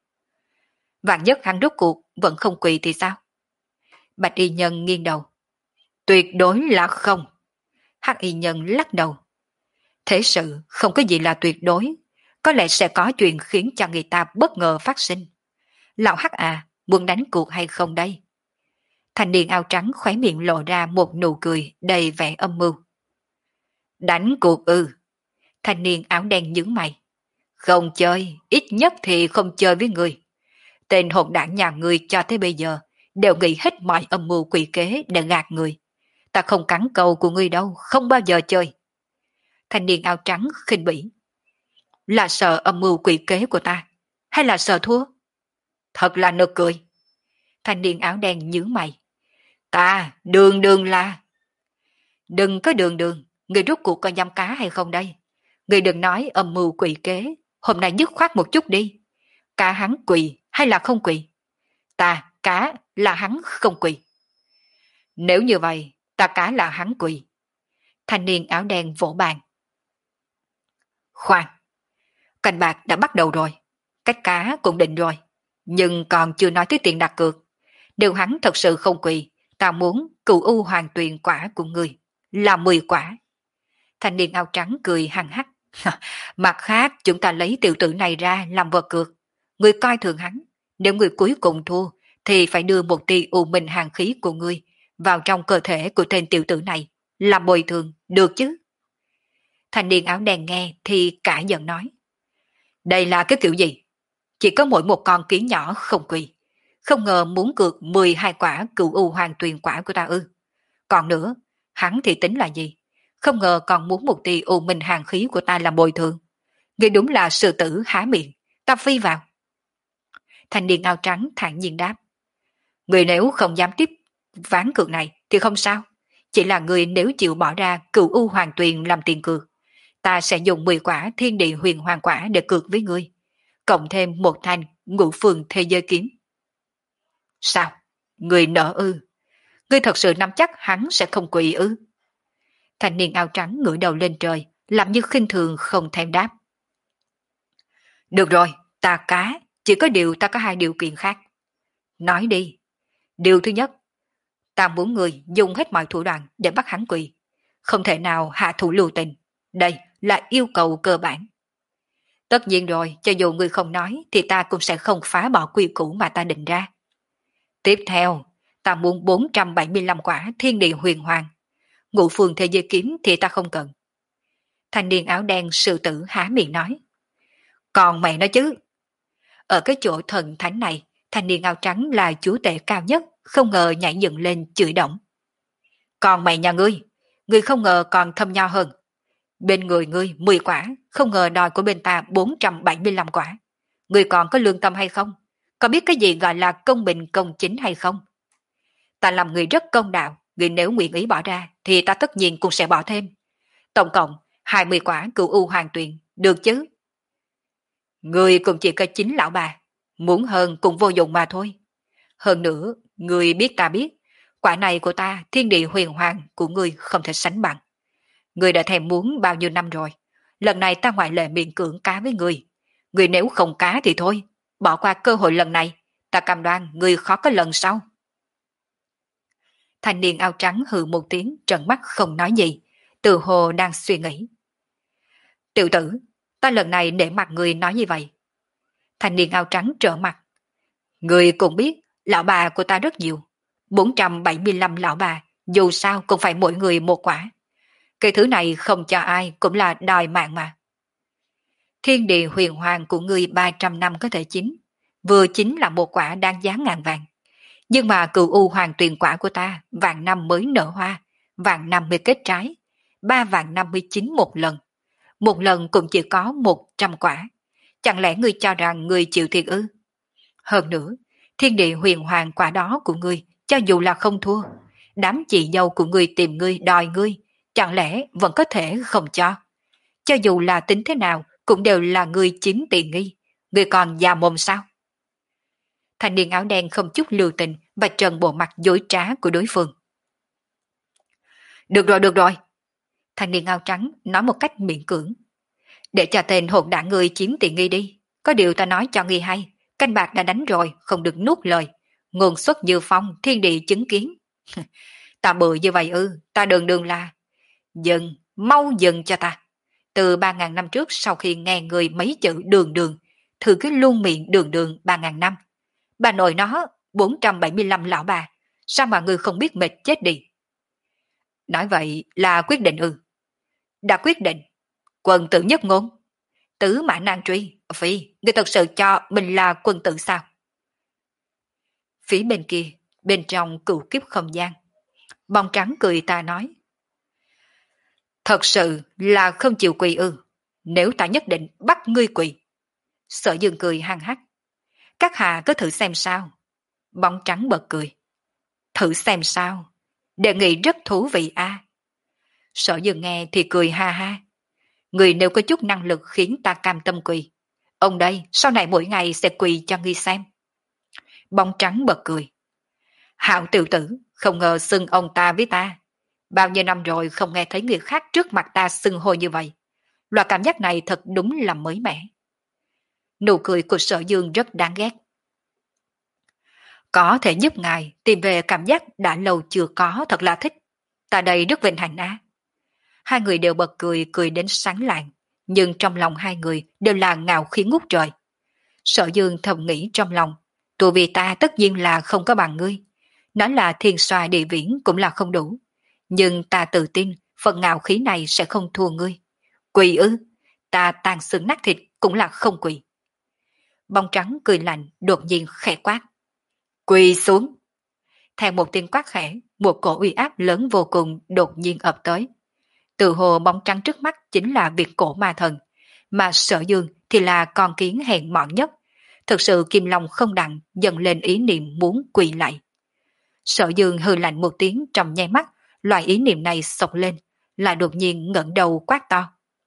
Vạn nhất hắn rốt cuộc vẫn không quỳ thì sao? Bạch y nhân nghiêng đầu. Tuyệt đối là không. Hắc y nhân lắc đầu. Thế sự không có gì là tuyệt đối. Có lẽ sẽ có chuyện khiến cho người ta bất ngờ phát sinh. Lão Hắc à, muốn đánh cuộc hay không đây? Thanh niên áo trắng khóe miệng lộ ra một nụ cười đầy vẻ âm mưu. Đánh cuộc ư? Thanh niên áo đen nhướng mày. Không chơi, ít nhất thì không chơi với người. Tên hồn đảng nhà người cho tới bây giờ đều nghĩ hết mọi âm mưu quỷ kế để gạt người. Ta không cắn câu của ngươi đâu, không bao giờ chơi. Thanh niên áo trắng khinh bỉ. Là sợ âm mưu quỷ kế của ta, hay là sợ thua? Thật là nực cười. Thanh niên áo đen nhướng mày. Ta đường đường là... Đừng có đường đường, người rút cuộc có dăm cá hay không đây? Người đừng nói âm mưu quỷ kế, hôm nay dứt khoát một chút đi. Cả hắn quỳ hay là không quỳ? Ta cá là hắn không quỳ. Nếu như vậy, ta cá là hắn quỳ. Thanh niên áo đen vỗ bàn. Khoan, canh bạc đã bắt đầu rồi, cách cá cũng định rồi, nhưng còn chưa nói tới tiền đặt cược. Nếu hắn thật sự không quỳ, ta muốn cửu u hoàng tuyền quả của người là mười quả. Thanh niên áo trắng cười hằng hắc. Mặt khác chúng ta lấy tiểu tử này ra làm vật cược. Người coi thường hắn, nếu người cuối cùng thua thì phải đưa một tia u minh hàng khí của ngươi vào trong cơ thể của tên tiểu tử này, làm bồi thường, được chứ? Thanh niên áo đen nghe thì cả giận nói. Đây là cái kiểu gì? Chỉ có mỗi một con kiến nhỏ không quỳ. Không ngờ muốn cược mười hai quả cửu u hoàng tuyền quả của ta ư. Còn nữa, hắn thì tính là gì? Không ngờ còn muốn một tia u minh hàng khí của ta làm bồi thường. Ngươi đúng là sư tử há miệng, ta phi vào. Thanh niên áo trắng thản nhiên đáp. Người nếu không dám tiếp ván cược này thì không sao. Chỉ là người nếu chịu bỏ ra cửu u hoàng tuyền làm tiền cược, ta sẽ dùng mười quả thiên địa huyền hoàng quả để cược với ngươi, cộng thêm một thanh ngũ phường thế giới kiếm. Sao? Người nỡ ư? Ngươi thật sự nắm chắc hắn sẽ không quỳ ư? Thanh niên áo trắng ngửa đầu lên trời, làm như khinh thường không thèm đáp. Được rồi, ta cá, chỉ có điều ta có hai điều kiện khác. Nói đi. Điều thứ nhất, ta muốn người dùng hết mọi thủ đoạn để bắt hắn quỳ. Không thể nào hạ thủ lưu tình. Đây là yêu cầu cơ bản. Tất nhiên rồi, cho dù người không nói thì ta cũng sẽ không phá bỏ quy củ mà ta định ra. Tiếp theo, ta muốn bốn trăm bảy mươi lăm quả thiên địa huyền hoàng. Ngũ phương thế giới kiếm thì ta không cần. Thanh niên áo đen sư tử há miệng nói. Còn mẹ nói chứ. Ở cái chỗ thần thánh này, thanh niên áo trắng là chúa tể cao nhất, không ngờ nhảy dựng lên chửi động. Còn mày nhà ngươi, ngươi không ngờ còn thâm nho hơn. Bên người ngươi mười quả, không ngờ đòi của bên ta bốn trăm bảy mươi lăm quả. Ngươi còn có lương tâm hay không? Có biết cái gì gọi là công bình công chính hay không? Ta làm người rất công đạo, người nếu nguyện ý bỏ ra thì ta tất nhiên cũng sẽ bỏ thêm. Tổng cộng hai mươi quả cửu u hoàng tuyền, được chứ? Người cũng chỉ có chín lão bà, muốn hơn cũng vô dụng mà thôi. Hơn nữa, người biết ta biết, quả này của ta thiên địa huyền hoàng của người không thể sánh bằng. Người đã thèm muốn bao nhiêu năm rồi, lần này ta ngoại lệ miễn cưỡng cá với người. Người nếu không cá thì thôi, bỏ qua cơ hội lần này, ta cam đoan người khó có lần sau. Thanh niên áo trắng hừ một tiếng, trợn mắt không nói gì, từ hồ đang suy nghĩ. Tiểu tử, ta lần này để mặt người nói như vậy. Thanh niên áo trắng trở mặt. Người cũng biết, lão bà của ta rất nhiều. bốn trăm bảy mươi lăm lão bà, dù sao cũng phải mỗi người một quả. Cái thứ này không cho ai cũng là đòi mạng mà. Thiên địa huyền hoàng của ngươi ba trăm năm có thể chín, vừa chính là một quả đáng giá ngàn vàng. Nhưng mà cửu u hoàng tuyền quả của ta vạn năm mới nở hoa, vạn năm mới kết trái, ba vạn năm mới chín một lần. Một lần cũng chỉ có một trăm quả. Chẳng lẽ ngươi cho rằng ngươi chịu thiệt ư? Hơn nữa, thiên địa huyền hoàng quả đó của ngươi, cho dù là không thua, đám chị dâu của ngươi tìm ngươi đòi ngươi, chẳng lẽ vẫn có thể không cho? Cho dù là tính thế nào, cũng đều là ngươi chiếm tiện nghi, ngươi còn già mồm sao? Thanh niên áo đen không chút lưu tình và trần bộ mặt dối trá của đối phương. Được rồi, được rồi. Thanh niên áo trắng nói một cách miễn cưỡng. Để cho tên hỗn đản ngươi chiếm tiện nghi đi. Có điều ta nói cho ngươi hay, canh bạc đã đánh rồi, không được nuốt lời. Nguồn xuất như phong, thiên địa chứng kiến. Ta bự như vậy ư, ta đường đường là. Dừng, mau dừng cho ta. Từ ba ngàn năm trước sau khi nghe người mấy chữ đường đường, thử cái luôn miệng đường đường ba ngàn năm. Bà nội nó, bốn trăm bảy mươi lăm lão bà, sao mà ngươi không biết mệt chết đi. Nói vậy là quyết định ư. Đã quyết định, quân tử nhất ngôn. Tứ mã nan truy, phi, ngươi thật sự cho mình là quân tử sao? Phía bên kia, bên trong cửu kiếp không gian, bóng trắng cười ta nói. Thật sự là không chịu quỳ ư, nếu ta nhất định bắt ngươi quỳ. Sở Dương cười hăng hắc. Các hạ cứ thử xem sao. Bóng trắng bật cười. Thử xem sao. Đề nghị rất thú vị a. À. Sở Dương nghe thì cười ha ha. Người nếu có chút năng lực khiến ta cam tâm quỳ. Ông đây sau này mỗi ngày sẽ quỳ cho ngươi xem. Bóng trắng bật cười. Hạo tiểu tử, không ngờ xưng ông ta với ta. Bao nhiêu năm rồi không nghe thấy người khác trước mặt ta xưng hô như vậy. Loại cảm giác này thật đúng là mới mẻ. Nụ cười của Sở Dương rất đáng ghét. Có thể giúp ngài tìm về cảm giác đã lâu chưa có, thật là thích. Ta đây rất vinh hạnh á. Hai người đều bật cười, cười đến sáng lạng, nhưng trong lòng hai người đều là ngạo khí ngút trời. Sở Dương thầm nghĩ trong lòng, tụi vì ta tất nhiên là không có bằng ngươi. Nói là thiên xoa địa viễn cũng là không đủ. Nhưng ta tự tin phần ngạo khí này sẽ không thua ngươi. Quỳ ư, ta tàn xương nát thịt cũng là không quỳ. Bông trắng cười lạnh đột nhiên khẽ quát. Quỳ xuống. Theo một tiếng quát khẽ, một cổ uy áp lớn vô cùng đột nhiên ập tới. Từ hồ bóng trắng trước mắt chính là Việt cổ ma thần, mà Sở Dương thì là con kiến hèn mọn nhất. Thực sự Kim Long không đặng dần lên ý niệm muốn quỳ lại. Sở Dương hừ lạnh một tiếng trong nháy mắt, loại ý niệm này sộc lên, lại đột nhiên ngẩng đầu quát to.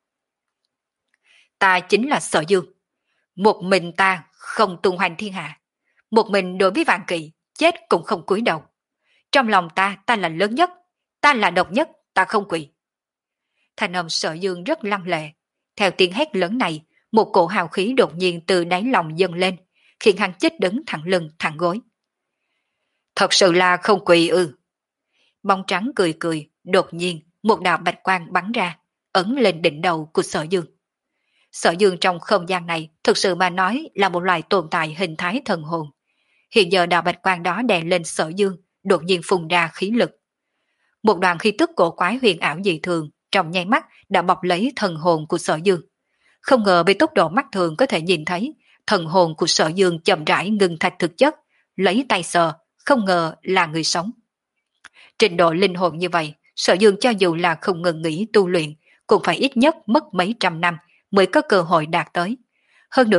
Ta chính là Sở Dương. Một mình ta không tung hoành thiên hạ. Một mình đối với vạn kỵ, chết cũng không cúi đầu. Trong lòng ta, ta là lớn nhất, ta là độc nhất, ta không quỳ. Thanh âm Sở Dương rất lăng lệ. Theo tiếng hét lớn này, một cổ hào khí đột nhiên từ đáy lòng dâng lên, khiến hắn chết đứng thẳng lưng thẳng gối. Thật sự là không quỳ ư. Bóng trắng cười cười, đột nhiên một đạo bạch quang bắn ra, ấn lên đỉnh đầu của Sở Dương. Sở Dương trong không gian này thực sự mà nói là một loài tồn tại hình thái thần hồn. Hiện giờ đạo bạch quang đó đè lên Sở Dương, đột nhiên phun ra khí lực. Một đoàn khí tức cổ quái huyền ảo dị thường trong nháy mắt đã bọc lấy thần hồn của Sở Dương. Không ngờ với tốc độ mắt thường có thể nhìn thấy, thần hồn của Sở Dương chậm rãi ngừng thạch thực chất, lấy tay sờ, không ngờ là người sống. Trình độ linh hồn như vậy, Sở Dương cho dù là không ngừng nghỉ tu luyện, cũng phải ít nhất mất mấy trăm năm mới có cơ hội đạt tới. Hơn nữa,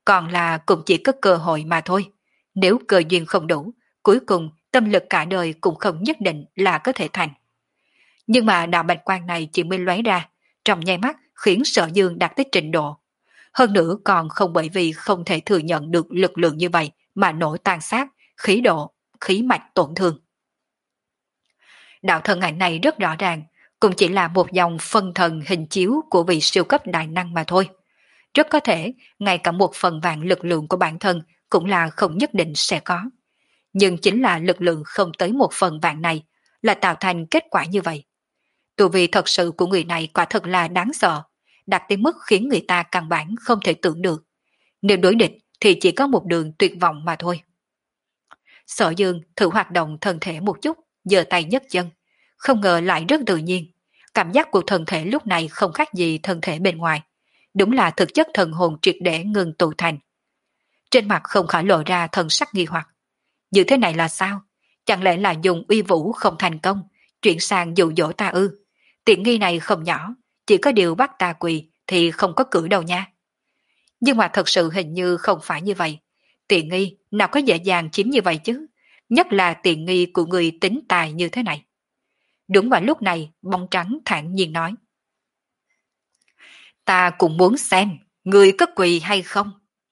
còn là cũng chỉ có cơ hội mà thôi. Nếu cơ duyên không đủ, cuối cùng tâm lực cả đời cũng không nhất định là có thể thành. Nhưng mà đạo bạch quang này chỉ mới lóe ra, trong nháy mắt khiến Sở Dương đạt tới trình độ. Hơn nữa còn không bởi vì không thể thừa nhận được lực lượng như vậy mà nổ tàn sát, khí độ, khí mạch tổn thương. Đạo thân ảnh này rất rõ ràng, cũng chỉ là một dòng phân thần hình chiếu của vị siêu cấp đại năng mà thôi. Rất có thể, ngay cả một phần vạn lực lượng của bản thân cũng là không nhất định sẽ có. Nhưng chính là lực lượng không tới một phần vạn này là tạo thành kết quả như vậy. Tu vi thật sự của người này quả thật là đáng sợ, đạt tới mức khiến người ta căn bản không thể tưởng được. Nếu đối địch thì chỉ có một đường tuyệt vọng mà thôi. Sở Dương thử hoạt động thân thể một chút, giơ tay nhấc chân, không ngờ lại rất tự nhiên. Cảm giác của thân thể lúc này không khác gì thân thể bên ngoài. Đúng là thực chất thần hồn triệt để ngừng tụ thành. Trên mặt không khỏi lộ ra thần sắc nghi hoặc. Như thế này là sao? Chẳng lẽ là dùng uy vũ không thành công, chuyển sang dụ dỗ ta ư? Tiện nghi này không nhỏ, chỉ có điều bắt ta quỳ thì không có cử đâu nha. Nhưng mà thật sự hình như không phải như vậy. Tiện nghi nào có dễ dàng chiếm như vậy chứ? Nhất là tiện nghi của người tính tài như thế này. Đúng vào lúc này, bóng trắng thản nhiên nói. Ta cũng muốn xem, người có quỳ hay không?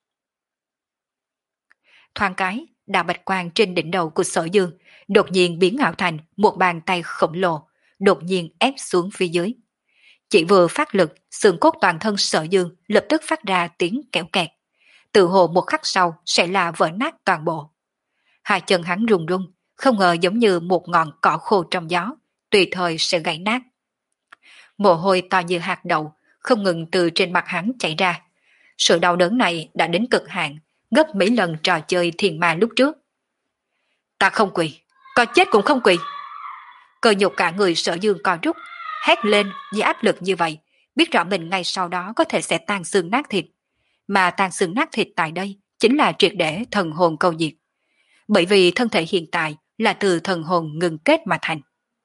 Thoáng cái, đạo bạch quang trên đỉnh đầu của Sở Dương đột nhiên biến ảo thành một bàn tay khổng lồ, đột nhiên ép xuống phía dưới. Chỉ vừa phát lực, xương cốt toàn thân Sở Dương lập tức phát ra tiếng kẽo kẹt. Tự hồ một khắc sau sẽ là vỡ nát toàn bộ. Hai chân hắn rung rung, không ngờ giống như một ngọn cỏ khô trong gió, tùy thời sẽ gãy nát. Mồ hôi to như hạt đậu, không ngừng từ trên mặt hắn chảy ra. Sự đau đớn này đã đến cực hạn, gấp mấy lần trò chơi thiền ma lúc trước. Ta không quỳ, có chết cũng không quỳ. Cơ nhục cả người Sở Dương co rút, hét lên với áp lực như vậy, biết rõ mình ngay sau đó có thể sẽ tan xương nát thịt. Mà tan xương nát thịt tại đây chính là triệt để thần hồn câu diệt. Bởi vì thân thể hiện tại là từ thần hồn ngừng kết mà thành.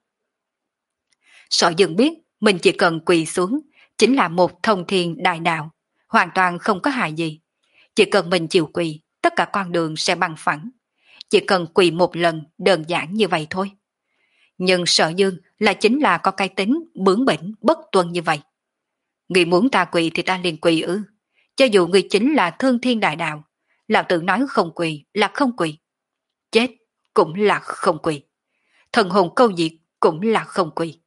Sở Dương biết mình chỉ cần quỳ xuống chính là một thông thiên đại đạo, hoàn toàn không có hại gì. Chỉ cần mình chịu quỳ, tất cả con đường sẽ bằng phẳng. Chỉ cần quỳ một lần đơn giản như vậy thôi. Nhưng Sở Dương là chính là có cái tính bướng bỉnh bất tuân như vậy. Người muốn ta quỳ thì ta liền quỳ ư? Cho dù người chính là thương thiên đại đạo, lão tử nói không quỳ là không quỳ. Chết cũng là không quỳ. Thần hồn câu diệt cũng là không quỳ.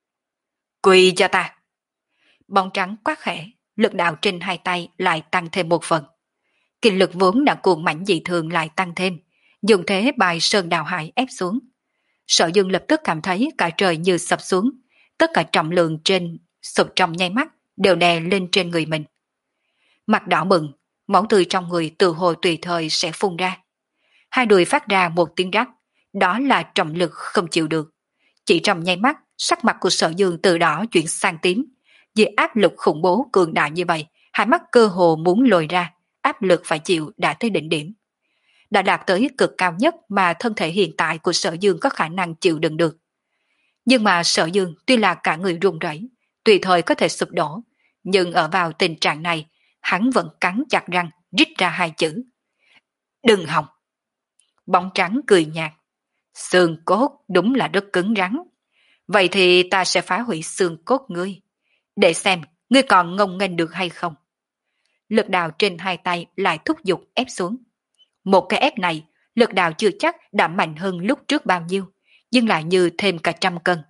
Quỳ cho ta! Bóng trắng quát khẽ, lực đạo trên hai tay lại tăng thêm một phần. Kinh lực vốn đã cuồng mãnh dị thường lại tăng thêm, dùng thế bài sơn đào hải ép xuống. Sở Dương lập tức cảm thấy cả trời như sập xuống, tất cả trọng lượng trên sụp trong nháy mắt đều đè lên trên người mình. Mặt đỏ bừng, máu tươi trong người từ hồ tùy thời sẽ phun ra. Hai đùi phát ra một tiếng rắc, đó là trọng lực không chịu được. Chỉ trong nháy mắt, sắc mặt của Sở Dương từ đỏ chuyển sang tím. Vì áp lực khủng bố cường đại như vậy, hai mắt cơ hồ muốn lồi ra, áp lực phải chịu đã tới đỉnh điểm. Đã đạt tới cực cao nhất mà thân thể hiện tại của Sở Dương có khả năng chịu đựng được. Nhưng mà Sở Dương tuy là cả người run rẩy, tùy thời có thể sụp đổ, nhưng ở vào tình trạng này, hắn vẫn cắn chặt răng, rít ra hai chữ. Đừng hòng! Bóng trắng cười nhạt. Xương cốt đúng là rất cứng rắn. Vậy thì ta sẽ phá hủy xương cốt ngươi, để xem ngươi còn ngông nghênh được hay không. Lực đạo trên hai tay lại thúc giục ép xuống. Một cái ép này, lực đạo chưa chắc đã mạnh hơn lúc trước bao nhiêu, nhưng lại như thêm cả trăm cân.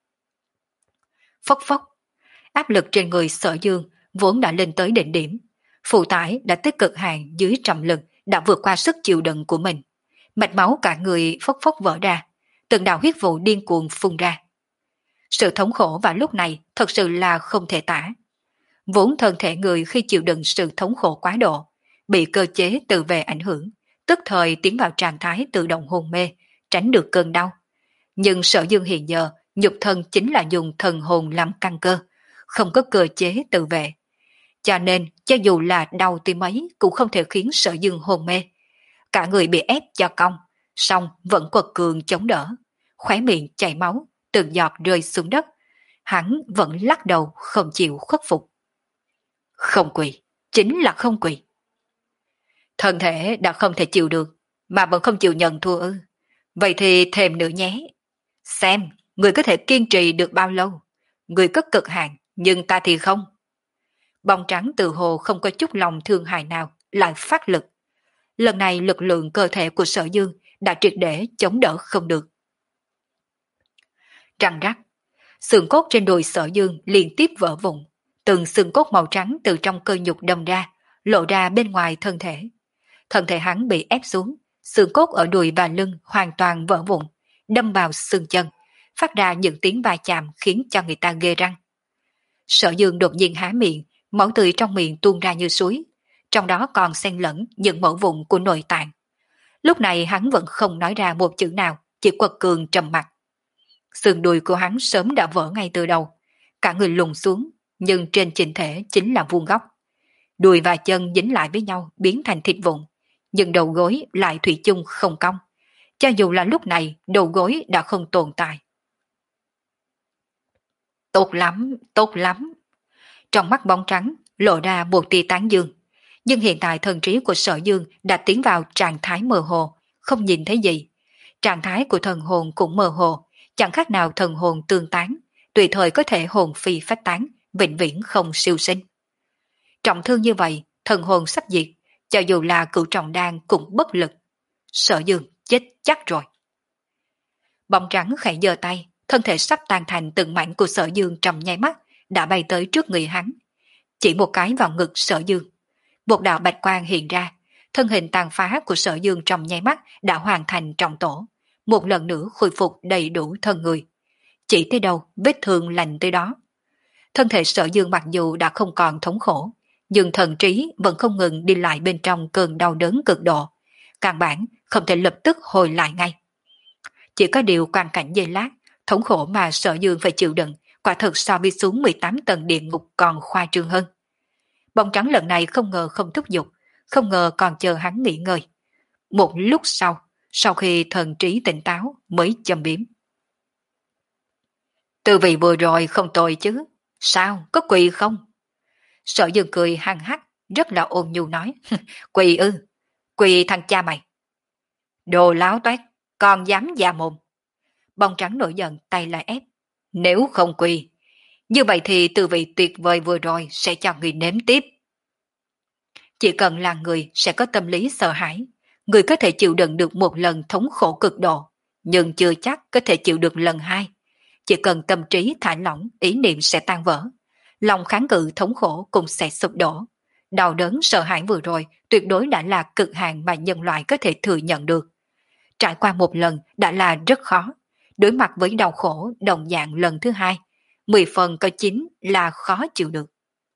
Phốc phốc, áp lực trên người Sở Dương vốn đã lên tới đỉnh điểm. Phụ tải đã tới cực hạn dưới trọng lực đã vượt qua sức chịu đựng của mình. Mạch máu cả người phốc phốc vỡ ra, từng đạo huyết vụ điên cuồng phun ra. Sự thống khổ vào lúc này thật sự là không thể tả. Vốn thân thể người khi chịu đựng sự thống khổ quá độ, bị cơ chế tự về ảnh hưởng, tức thời tiến vào trạng thái tự động hôn mê, tránh được cơn đau. Nhưng Sở Dương hiện giờ, nhục thân chính là dùng thần hồn làm căn cơ, không có cơ chế tự vệ. Cho nên, cho dù là đau tới mấy cũng không thể khiến Sở Dương hôn mê. Cả người bị ép cho cong, song vẫn quật cường chống đỡ, khóe miệng chảy máu, từng giọt rơi xuống đất. Hắn vẫn lắc đầu không chịu khuất phục. Không quỳ, chính là không quỳ. Thân thể đã không thể chịu được, mà vẫn không chịu nhận thua ư. Vậy thì thêm nữa nhé. Xem, người có thể kiên trì được bao lâu. Người có cực hạn, nhưng ta thì không. Bóng trắng tự hồ không có chút lòng thương hại nào, lại phát lực. Lần này lực lượng cơ thể của Sở Dương đã triệt để chống đỡ không được. Răng rắc, xương cốt trên đùi Sở Dương liên tiếp vỡ vụn. Từng xương cốt màu trắng từ trong cơ nhục đâm ra, lộ ra bên ngoài thân thể. Thân thể hắn bị ép xuống, xương cốt ở đùi và lưng hoàn toàn vỡ vụn, đâm vào xương chân, phát ra những tiếng va chạm khiến cho người ta ghê răng. Sở Dương đột nhiên há miệng, máu tươi trong miệng tuôn ra như suối, trong đó còn xen lẫn những mẫu vụn của nội tạng. Lúc này hắn vẫn không nói ra một chữ nào, chỉ quật cường trầm mặc. Xương đùi của hắn sớm đã vỡ ngay từ đầu, cả người lùn xuống, nhưng trên chỉnh thể chính là vuông góc. Đùi và chân dính lại với nhau biến thành thịt vụn, nhưng đầu gối lại thủy chung không cong. Cho dù là lúc này đầu gối đã không tồn tại. Tốt lắm, tốt lắm. Trong mắt bóng trắng lộ ra một tia tán dương. Nhưng hiện tại thần trí của Sở Dương đã tiến vào trạng thái mơ hồ, không nhìn thấy gì. Trạng thái của thần hồn cũng mơ hồ, chẳng khác nào thần hồn tương tán, tùy thời có thể hồn phi phách tán, vĩnh viễn không siêu sinh. Trọng thương như vậy, thần hồn sắp diệt, cho dù là cửu trọng đan cũng bất lực. Sở Dương chết chắc rồi. Bóng trắng khẽ giơ tay, thân thể sắp tan thành từng mảnh của Sở Dương trong nháy mắt đã bay tới trước người hắn. Chỉ một cái vào ngực Sở Dương. Một đạo bạch quang hiện ra, thân hình tàn phá của Sở Dương trong nháy mắt đã hoàn thành trọng tổ, một lần nữa khôi phục đầy đủ thân người. Chỉ tới đâu vết thương lành tới đó. Thân thể Sở Dương mặc dù đã không còn thống khổ, nhưng thần trí vẫn không ngừng đi lại bên trong cơn đau đớn cực độ. Căn bản không thể lập tức hồi lại ngay. Chỉ có điều quan cảnh giây lát, thống khổ mà Sở Dương phải chịu đựng quả thực so với xuống mười tám tầng địa ngục còn khoa trương hơn. Bóng trắng lần này không ngờ không thúc giục, không ngờ còn chờ hắn nghỉ ngơi. Một lúc sau, sau khi thần trí tỉnh táo mới châm biếm. Từ vị vừa rồi không tồi chứ, sao, có quỳ không? Sở Dương cười hăng hắc, rất là ôn nhu nói, quỳ ư, quỳ thằng cha mày. Đồ láo toét, còn dám già mồm. Bóng trắng nổi giận tay lại ép, nếu không quỳ, như vậy thì từ vị tuyệt vời vừa rồi sẽ cho người nếm tiếp. Chỉ cần là người sẽ có tâm lý sợ hãi, người có thể chịu đựng được một lần thống khổ cực độ, nhưng chưa chắc có thể chịu được lần hai. Chỉ cần tâm trí thả lỏng, ý niệm sẽ tan vỡ, lòng kháng cự thống khổ cũng sẽ sụp đổ. Đau đớn sợ hãi vừa rồi tuyệt đối đã là cực hạn mà nhân loại có thể thừa nhận được. Trải qua một lần đã là rất khó, đối mặt với đau khổ đồng dạng lần thứ hai, mười phần có chín là khó chịu được.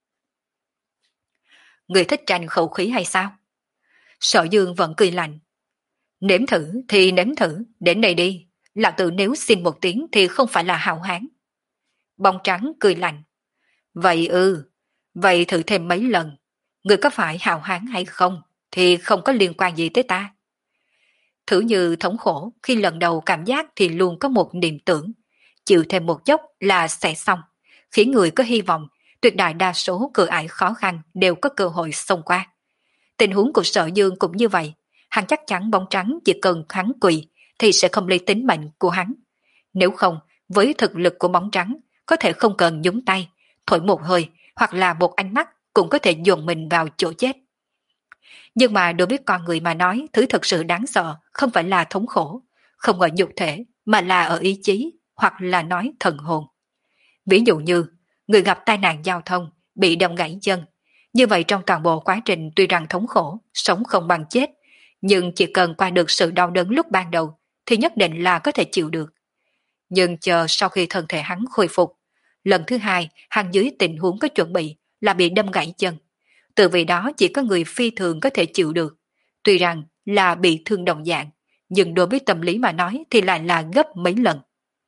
Người thích tranh khẩu khí hay sao? Sở Dương vẫn cười lạnh. Nếm thử thì nếm thử, đến đây đi. Lão tử nếu xin một tiếng thì không phải là hào hán. Bóng trắng cười lạnh. Vậy ư, vậy thử thêm mấy lần. Người có phải hào hán hay không thì không có liên quan gì tới ta. Thử như thống khổ khi lần đầu cảm giác thì luôn có một niềm tưởng. Chịu thêm một chốc là sẽ xong, khiến người có hy vọng. Tuyệt đại đa số cửa ải khó khăn đều có cơ hội xông qua. Tình huống của Sở Dương cũng như vậy, hắn chắc chắn bóng trắng chỉ cần hắn quỳ thì sẽ không lấy tính mệnh của hắn. Nếu không, với thực lực của bóng trắng, có thể không cần nhúng tay, thổi một hơi hoặc là một ánh mắt cũng có thể dồn mình vào chỗ chết. Nhưng mà đối với con người mà nói, thứ thực sự đáng sợ không phải là thống khổ, không ở nhục thể mà là ở ý chí hoặc là nói thần hồn. Ví dụ như người gặp tai nạn giao thông, bị đâm gãy chân. Như vậy trong toàn bộ quá trình tuy rằng thống khổ, sống không bằng chết, nhưng chỉ cần qua được sự đau đớn lúc ban đầu thì nhất định là có thể chịu được. Nhưng chờ sau khi thân thể hắn khôi phục, lần thứ hai hắn dưới tình huống có chuẩn bị là bị đâm gãy chân. Từ vì đó chỉ có người phi thường có thể chịu được. Tuy rằng là bị thương đồng dạng, nhưng đối với tâm lý mà nói thì lại là gấp mấy lần.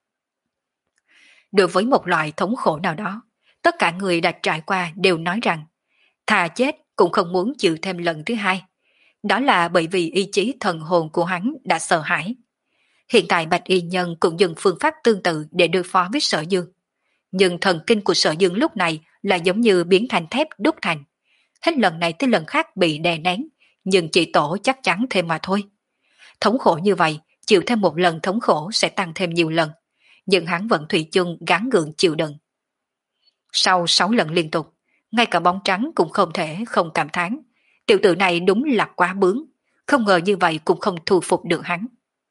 Đối với một loại thống khổ nào đó, tất cả người đã trải qua đều nói rằng thà chết cũng không muốn chịu thêm lần thứ hai. Đó là bởi vì ý chí thần hồn của hắn đã sợ hãi. Hiện tại Bạch Y Nhân cũng dùng phương pháp tương tự để đối phó với Sở Dương. Nhưng thần kinh của Sở Dương lúc này là giống như biến thành thép đúc thành. Hết lần này tới lần khác bị đè nén, nhưng chỉ tổ chắc chắn thêm mà thôi. Thống khổ như vậy, chịu thêm một lần thống khổ sẽ tăng thêm nhiều lần, nhưng hắn vẫn thủy chung gắng gượng chịu đựng. Sau sáu lần liên tục, ngay cả bóng trắng cũng không thể không cảm thán. Tiểu tử này đúng là quá bướng, không ngờ như vậy cũng không thu phục được hắn.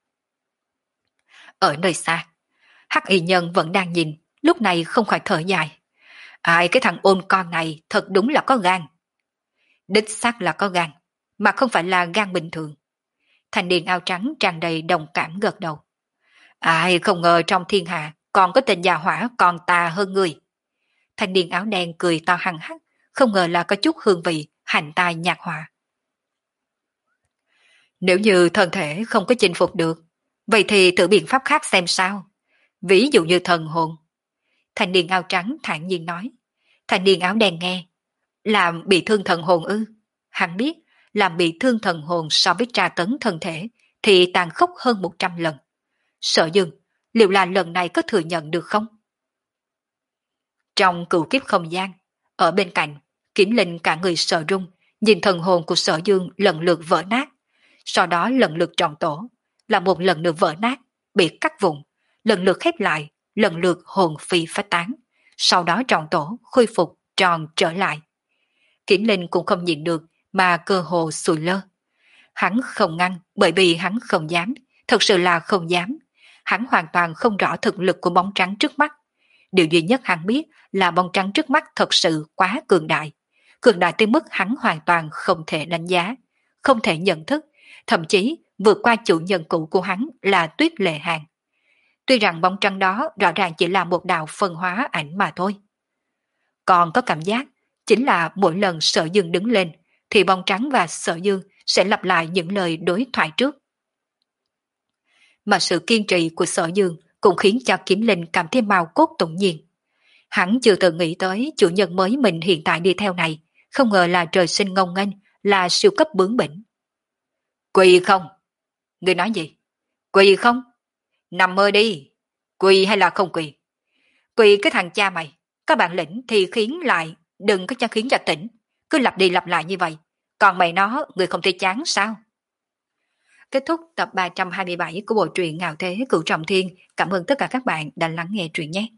Ở nơi xa, Hắc Y Nhân vẫn đang nhìn, lúc này không khỏi thở dài. Ai, cái thằng ôn con này thật đúng là có gan. Đích xác là có gan, mà không phải là gan bình thường. Thanh niên áo trắng tràn đầy đồng cảm gật đầu. Ai không ngờ trong thiên hạ còn có tên già hỏa còn tà hơn người. Thanh niên áo đen cười to hăng hắc, không ngờ là có chút hương vị hành tai nhạc họa. Nếu như thân thể không có chinh phục được, vậy thì thử biện pháp khác xem sao. Ví dụ như thần hồn. Thanh niên áo trắng thản nhiên nói. Thanh niên áo đen nghe. Làm bị thương thần hồn ư? Hắn biết, làm bị thương thần hồn so với tra tấn thân thể thì tàn khốc hơn một trăm lần. Sợ dừng, liệu là lần này có thừa nhận được không? Trong cửu kiếp không gian, ở bên cạnh, Kiếm Linh cả người sợ run, nhìn thần hồn của Sở Dương lần lượt vỡ nát, sau đó lần lượt tròn tổ, là một lần nữa vỡ nát, bị cắt vụn, lần lượt khép lại, lần lượt hồn phi phách tán, sau đó tròn tổ, khôi phục, tròn trở lại. Kiếm Linh cũng không nhịn được mà cơ hồ sùi lơ. Hắn không ngăn bởi vì hắn không dám, thật sự là không dám. Hắn hoàn toàn không rõ thực lực của bóng trắng trước mắt. Điều duy nhất hắn biết là bóng trắng trước mắt thật sự quá cường đại. Cường đại tới mức hắn hoàn toàn không thể đánh giá, không thể nhận thức, thậm chí vượt qua chủ nhân cũ của hắn là Tuyết Lệ Hàng. Tuy rằng bóng trắng đó rõ ràng chỉ là một đạo phân hóa ảnh mà thôi. Còn có cảm giác chính là mỗi lần Sở Dương đứng lên thì bóng trắng và Sở Dương sẽ lặp lại những lời đối thoại trước. Mà sự kiên trì của Sở Dương cũng khiến cho Kiếm Linh cảm thấy mao cốt tủng nhiên. Hắn chưa từng nghĩ tới chủ nhân mới mình hiện tại đi theo này, không ngờ là trời sinh ngông nghênh, là siêu cấp bướng bỉnh. Quỳ không? Ngươi nói gì? Quỳ không? Nằm mơ đi. Quỳ hay là không quỳ? Quỳ cái thằng cha mày, các bạn lĩnh thì khiến lại, đừng có cho khiến cho tỉnh, cứ lặp đi lặp lại như vậy. Còn mày nó, người không thấy chán sao? Kết thúc tập ba trăm hai mươi bảy của bộ truyện Ngạo Thế Cửu Trọng Thiên. Cảm ơn tất cả các bạn đã lắng nghe truyện nhé.